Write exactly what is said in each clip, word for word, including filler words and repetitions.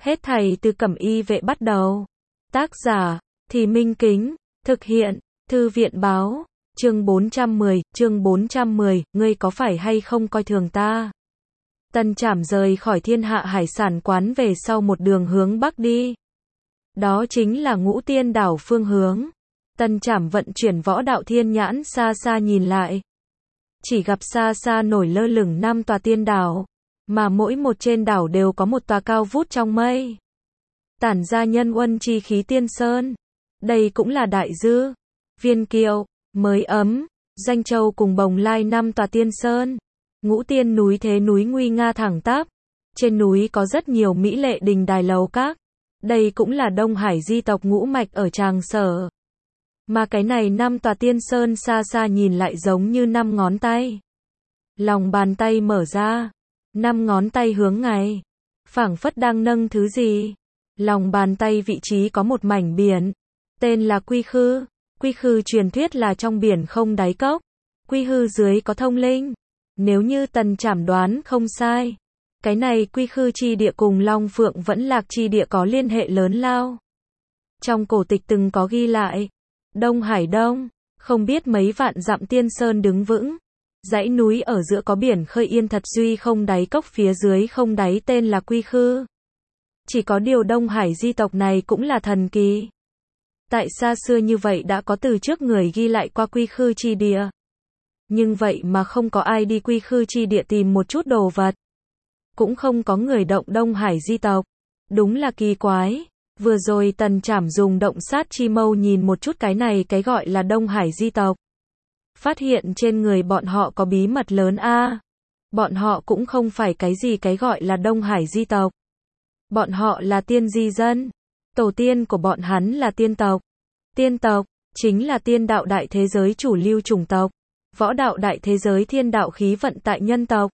Hết thảy từ Cẩm Y vệ bắt đầu. Tác giả, Thì Minh Kính, thực hiện, Thư viện báo, chương bốn trăm mười, chương bốn trăm mười, ngươi có phải hay không coi thường ta? Tần Trảm rời khỏi Thiên Hạ Hải sản quán về sau một đường hướng bắc đi. Đó chính là Ngũ Tiên đảo phương hướng. Tần Trảm vận chuyển võ đạo thiên nhãn xa xa nhìn lại. Chỉ gặp xa xa nổi lơ lửng năm tòa tiên đảo, mà mỗi một trên đảo đều có một tòa cao vút trong mây. Tản ra nhân uân chi khí tiên sơn. Đây cũng là Đại Dư, Viên Kiệu, Mới Ấm, Danh Châu cùng Bồng Lai năm tòa tiên sơn. Ngũ Tiên núi thế núi nguy nga thẳng tắp. Trên núi có rất nhiều mỹ lệ đình đài lầu các. Đây cũng là Đông Hải di tộc ngũ mạch ở Tràng Sở. Mà cái này năm tòa tiên sơn xa xa nhìn lại giống như năm ngón tay. Lòng bàn tay mở ra, năm ngón tay hướng ngày, phảng phất đang nâng thứ gì. Lòng bàn tay vị trí có một mảnh biển, tên là Quy Khư. Quy Khư truyền thuyết là trong biển không đáy cốc. Quy Khư dưới có thông linh. Nếu như Tần Trảm đoán không sai, cái này Quy Khư chi địa cùng Long Phượng Vẫn Lạc chi địa có liên hệ lớn lao. Trong cổ tịch từng có ghi lại, Đông Hải Đông, không biết mấy vạn dặm tiên sơn đứng vững. Dãy núi ở giữa có biển khơi yên thật duy không đáy cốc, phía dưới không đáy tên là Quy Khư. Chỉ có điều Đông Hải di tộc này cũng là thần kỳ. Tại xa xưa như vậy đã có từ trước người ghi lại qua Quy Khư chi địa. Nhưng vậy mà không có ai đi Quy Khư chi địa tìm một chút đồ vật. Cũng không có người động Đông Hải di tộc. Đúng là kỳ quái. Vừa rồi Tần Trảm dùng động sát chi mâu nhìn một chút cái này cái gọi là Đông Hải di tộc. Phát hiện trên người bọn họ có bí mật lớn a. À, bọn họ cũng không phải cái gì cái gọi là Đông Hải di tộc. Bọn họ là tiên di dân. Tổ tiên của bọn hắn là tiên tộc. Tiên tộc chính là tiên đạo đại thế giới chủ lưu chủng tộc. Võ đạo đại thế giới thiên đạo khí vận tại nhân tộc.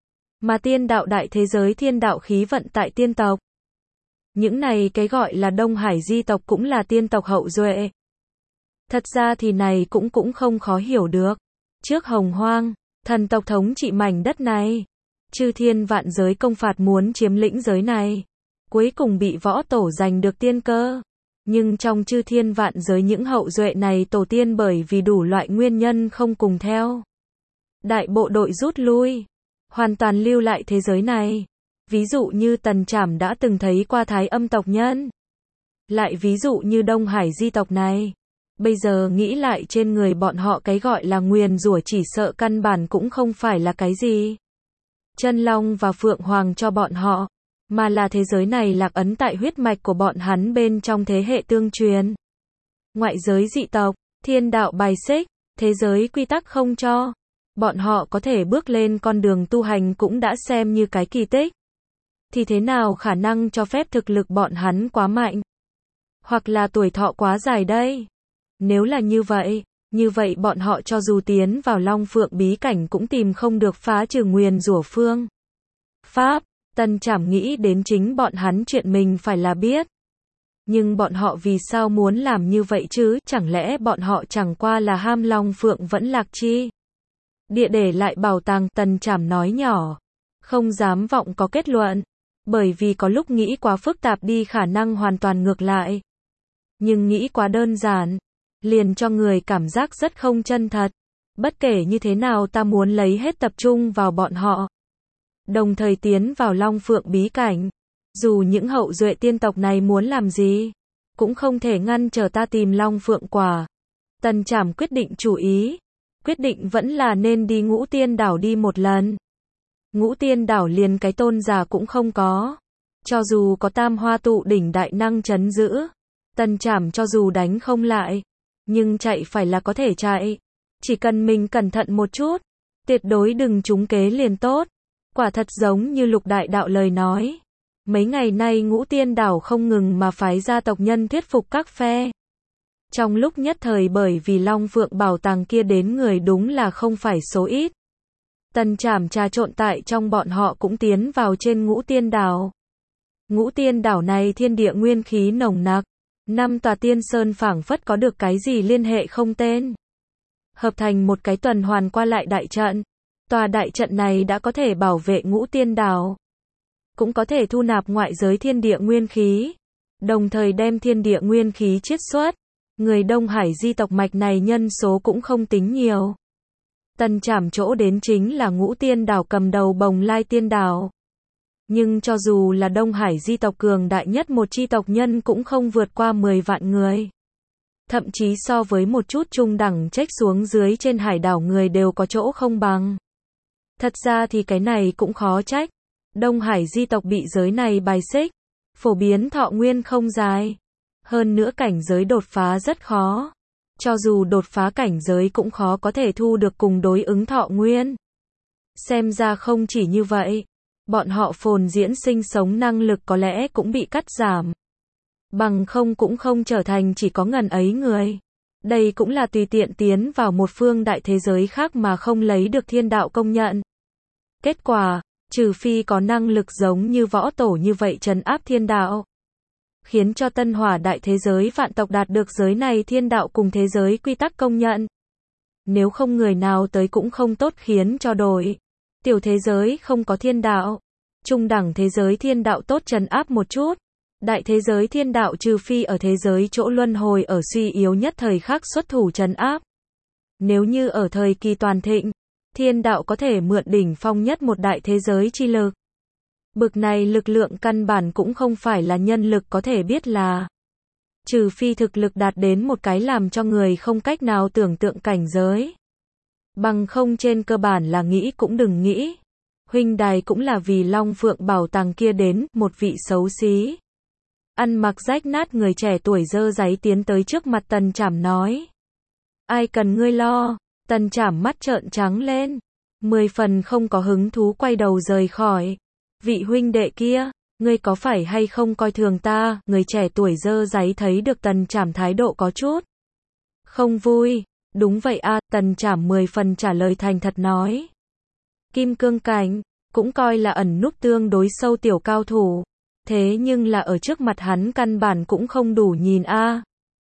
Mà tiên đạo đại thế giới thiên đạo khí vận tại tiên tộc. Những này cái gọi là Đông Hải di tộc cũng là tiên tộc hậu duệ. Thật ra thì này cũng cũng không khó hiểu được. Trước Hồng Hoang, thần tộc thống trị mảnh đất này. Chư thiên vạn giới công phạt muốn chiếm lĩnh giới này. Cuối cùng bị võ tổ giành được tiên cơ. Nhưng trong chư thiên vạn giới những hậu duệ này tổ tiên bởi vì đủ loại nguyên nhân không cùng theo. Đại bộ đội rút lui. Hoàn toàn lưu lại thế giới này. Ví dụ như Tần Trảm đã từng thấy qua Thái Âm tộc nhân. Lại ví dụ như Đông Hải di tộc này. Bây giờ nghĩ lại trên người bọn họ cái gọi là nguyền rủa chỉ sợ căn bản cũng không phải là cái gì. Chân Long và Phượng Hoàng cho bọn họ. Mà là thế giới này lạc ấn tại huyết mạch của bọn hắn bên trong thế hệ tương truyền. Ngoại giới dị tộc, thiên đạo bài xích, thế giới quy tắc không cho. Bọn họ có thể bước lên con đường tu hành cũng đã xem như cái kỳ tích. Thì thế nào khả năng cho phép thực lực bọn hắn quá mạnh? Hoặc là tuổi thọ quá dài đây? Nếu là như vậy, như vậy bọn họ cho dù tiến vào Long Phượng bí cảnh cũng tìm không được phá trừ nguyền rủa phương pháp. Tần Trảm nghĩ đến chính bọn hắn chuyện mình phải là biết. Nhưng bọn họ vì sao muốn làm như vậy chứ? Chẳng lẽ bọn họ chẳng qua là ham Long Phượng Vẫn Lạc chi địa để lại bảo tàng? Tần Trảm nói nhỏ, không dám vọng có kết luận. Bởi vì có lúc nghĩ quá phức tạp đi khả năng hoàn toàn ngược lại. Nhưng nghĩ quá đơn giản, liền cho người cảm giác rất không chân thật. Bất kể như thế nào ta muốn lấy hết tập trung vào bọn họ. Đồng thời tiến vào Long Phượng bí cảnh. Dù những hậu duệ tiên tộc này muốn làm gì, cũng không thể ngăn trở ta tìm Long Phượng quả. Tần Trảm quyết định chủ ý. Quyết định vẫn là nên đi Ngũ Tiên đảo đi một lần. Ngũ Tiên đảo liền cái tôn giả cũng không có. Cho dù có Tam Hoa Tụ đỉnh đại năng trấn giữ, Tần Trảm cho dù đánh không lại, nhưng chạy phải là có thể chạy. Chỉ cần mình cẩn thận một chút, tuyệt đối đừng trúng kế liền tốt. Quả thật giống như Lục Đại Đạo lời nói. Mấy ngày nay Ngũ Tiên đảo không ngừng mà phái gia tộc nhân thuyết phục các phe. Trong lúc nhất thời bởi vì Long Phượng bảo tàng kia đến người đúng là không phải số ít. Tần Trảm trà trộn tại trong bọn họ cũng tiến vào trên Ngũ Tiên đảo. Ngũ Tiên đảo này thiên địa nguyên khí nồng nặc. Năm tòa tiên sơn phảng phất có được cái gì liên hệ không tên. Hợp thành một cái tuần hoàn qua lại đại trận. Tòa đại trận này đã có thể bảo vệ Ngũ Tiên đảo. cũng có thể thu nạp ngoại giới thiên địa nguyên khí, đồng thời đem thiên địa nguyên khí chiết xuất. Người Đông Hải di tộc mạch này nhân số cũng không tính nhiều. Tần Trảm chỗ đến chính là Ngũ Tiên Đảo cầm đầu Bồng Lai Tiên Đảo. Nhưng cho dù là Đông Hải di tộc cường đại nhất một chi tộc nhân cũng không vượt qua mười vạn người. Thậm chí so với một chút trung đẳng trách xuống dưới trên hải đảo người đều có chỗ không bằng. Thật ra thì cái này cũng khó trách. Đông Hải di tộc bị giới này bài xích, phổ biến thọ nguyên không dài. Hơn nữa cảnh giới đột phá rất khó. Cho dù đột phá cảnh giới cũng khó có thể thu được cùng đối ứng thọ nguyên. Xem ra không chỉ như vậy, bọn họ phồn diễn sinh sống năng lực có lẽ cũng bị cắt giảm. Bằng không cũng không trở thành chỉ có ngần ấy người. Đây cũng là tùy tiện tiến vào một phương đại thế giới khác mà không lấy được thiên đạo công nhận. Kết quả, trừ phi có năng lực giống như võ tổ như vậy trấn áp thiên đạo, khiến cho tân hỏa đại thế giới vạn tộc đạt được giới này thiên đạo cùng thế giới quy tắc công nhận. Nếu không người nào tới cũng không tốt khiến cho đổi. Tiểu thế giới không có thiên đạo, trung đẳng thế giới thiên đạo tốt trấn áp một chút. Đại thế giới thiên đạo trừ phi ở thế giới chỗ luân hồi ở suy yếu nhất thời khắc xuất thủ trấn áp. Nếu như ở thời kỳ toàn thịnh, thiên đạo có thể mượn đỉnh phong nhất một đại thế giới chi lực. Bực này lực lượng căn bản cũng không phải là nhân lực có thể biết là. Trừ phi thực lực đạt đến một cái làm cho người không cách nào tưởng tượng cảnh giới. Bằng không trên cơ bản là nghĩ cũng đừng nghĩ. Huynh đài cũng là vì Long Phượng bảo tàng kia đến, một vị xấu xí. Ăn mặc rách nát người trẻ tuổi dơ giấy tiến tới trước mặt Tần Trảm nói. Ai cần ngươi lo, Tần Trảm mắt trợn trắng lên. Mười phần không có hứng thú quay đầu rời khỏi. Vị huynh đệ kia, ngươi có phải hay không coi thường ta? Người trẻ tuổi dơ giấy thấy được Tần Trảm thái độ có chút không vui. Đúng vậy a, Tần Trảm mười phần trả lời thành thật nói. Kim cương cảnh, cũng coi là ẩn núp tương đối sâu tiểu cao thủ. Thế nhưng là ở trước mặt hắn căn bản cũng không đủ nhìn a.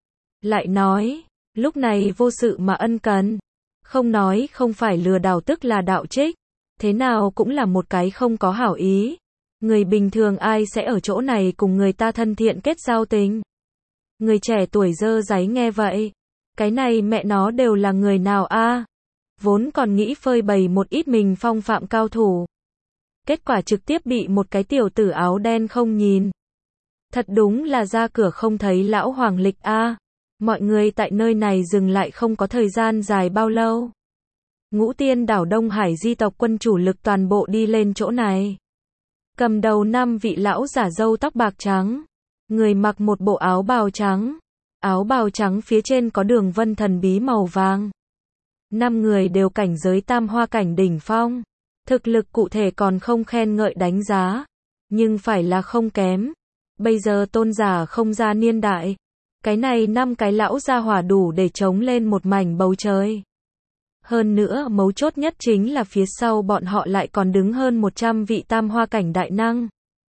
Lại nói, lúc này vô sự mà ân cần. Không nói không phải lừa đảo tức là đạo trích. Thế nào cũng là một cái không có hảo ý. Người bình thường ai sẽ ở chỗ này cùng người ta thân thiện kết giao tình. Người trẻ tuổi dơ giấy nghe vậy. Cái này mẹ nó đều là người nào a? Vốn còn nghĩ phơi bày một ít mình phong phạm cao thủ. Kết quả trực tiếp bị một cái tiểu tử áo đen không nhìn. Thật đúng là ra cửa không thấy lão hoàng lịch a. Mọi người tại nơi này dừng lại không có thời gian dài bao lâu. Ngũ Tiên Đảo Đông Hải di tộc quân chủ lực toàn bộ đi lên chỗ này. Cầm đầu năm vị lão giả râu tóc bạc trắng. Người mặc một bộ áo bào trắng. Áo bào trắng phía trên có đường vân thần bí màu vàng. Năm người đều cảnh giới tam hoa cảnh đỉnh phong. Thực lực cụ thể còn không khen ngợi đánh giá. Nhưng phải là không kém. Bây giờ tôn giả không ra niên đại. Cái này năm cái lão gia hỏa đủ để chống lên một mảnh bầu trời. Hơn nữa mấu chốt nhất chính là phía sau bọn họ lại còn đứng hơn một trăm vị tam hoa cảnh đại năng.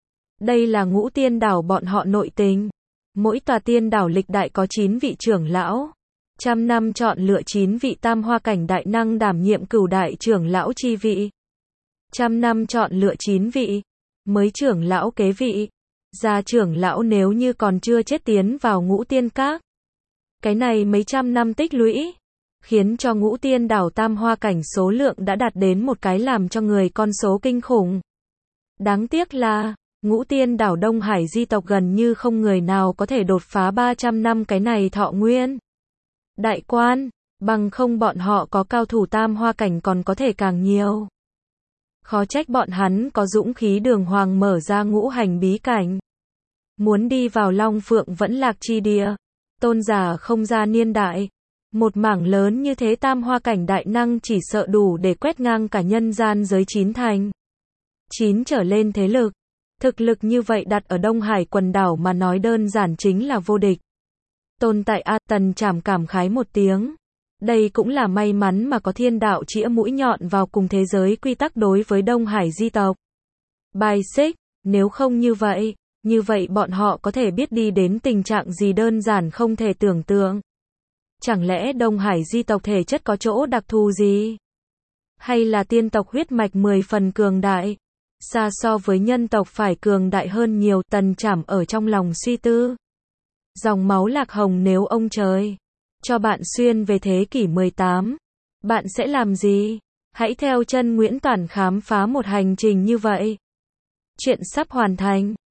Đây là Ngũ Tiên Đảo bọn họ nội tình. Mỗi tòa tiên đảo lịch đại có chín vị trưởng lão. Trăm năm chọn lựa chín vị tam hoa cảnh đại năng đảm nhiệm cửu đại trưởng lão chi vị. Trăm năm chọn lựa chín vị. Mới trưởng lão kế vị. Gia trưởng lão nếu như còn chưa chết tiến vào Ngũ Tiên Các. Cái này mấy trăm năm tích lũy. Khiến cho Ngũ Tiên Đảo tam hoa cảnh số lượng đã đạt đến một cái làm cho người con số kinh khủng. Đáng tiếc là, Ngũ Tiên Đảo Đông Hải di tộc gần như không người nào có thể đột phá ba trăm năm cái này thọ nguyên. Đại quan, bằng không bọn họ có cao thủ tam hoa cảnh còn có thể càng nhiều. Khó trách bọn hắn có dũng khí đường hoàng mở ra ngũ hành bí cảnh. Muốn đi vào Long Phượng vẫn lạc chi địa. Tôn giả không ra niên đại. Một mảng lớn như thế tam hoa cảnh đại năng chỉ sợ đủ để quét ngang cả nhân gian giới chín thành. Chín trở lên thế lực. Thực lực như vậy đặt ở Đông Hải quần đảo mà nói đơn giản chính là vô địch. Tồn tại A Tần Trảm cảm khái một tiếng. Đây cũng là may mắn mà có thiên đạo chĩa mũi nhọn vào cùng thế giới quy tắc đối với Đông Hải di tộc. Bài xích, nếu không như vậy, như vậy bọn họ có thể biết đi đến tình trạng gì đơn giản không thể tưởng tượng. Chẳng lẽ Đông Hải di tộc thể chất có chỗ đặc thù gì? Hay là tiên tộc huyết mạch mười phần cường đại? xa so với nhân tộc phải cường đại hơn nhiều, Tần Trảm ở trong lòng suy tư. Dòng máu Lạc Hồng nếu ông trời cho bạn xuyên về thế kỷ mười tám, bạn sẽ làm gì? Hãy theo chân Nguyễn Toản khám phá một hành trình như vậy. Chuyện sắp hoàn thành.